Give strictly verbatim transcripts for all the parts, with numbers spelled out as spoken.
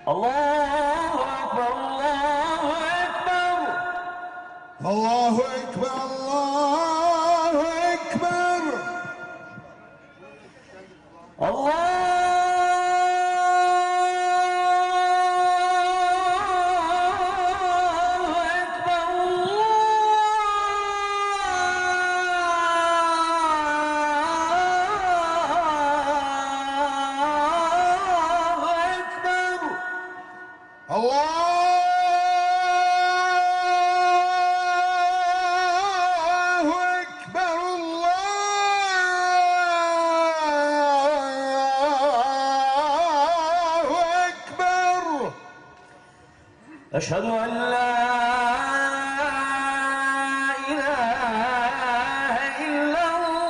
الله أكبر الله أكبر الله أكبر الله أكبر الله أشهد أن لا إله إلا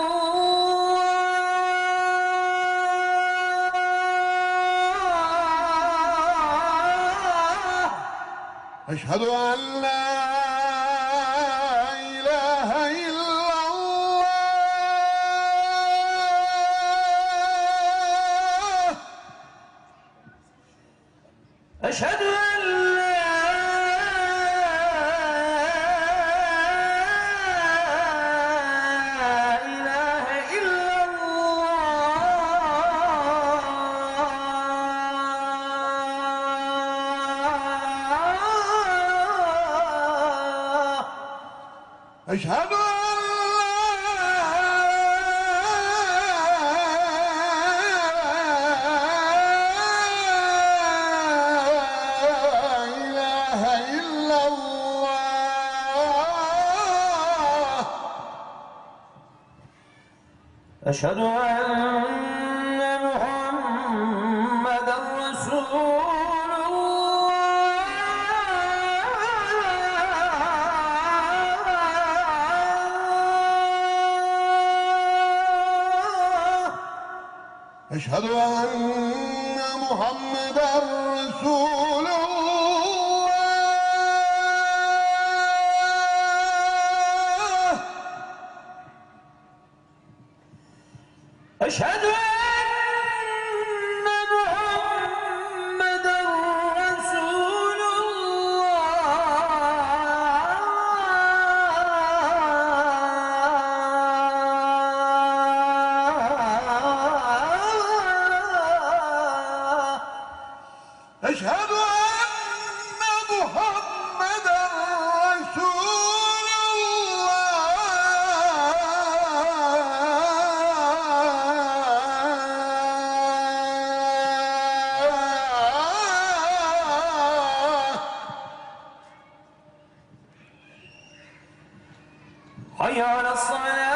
الله أشهد أن لا إله إلا الله أشهد أن أشهد أن لا إله إلا الله أشهد أن محمدًا رسول أشهد أن محمدًا رسول الله أشهد أن محمدًا رسول الله أشهد أن محمدًا رسول الله حي على الصلاة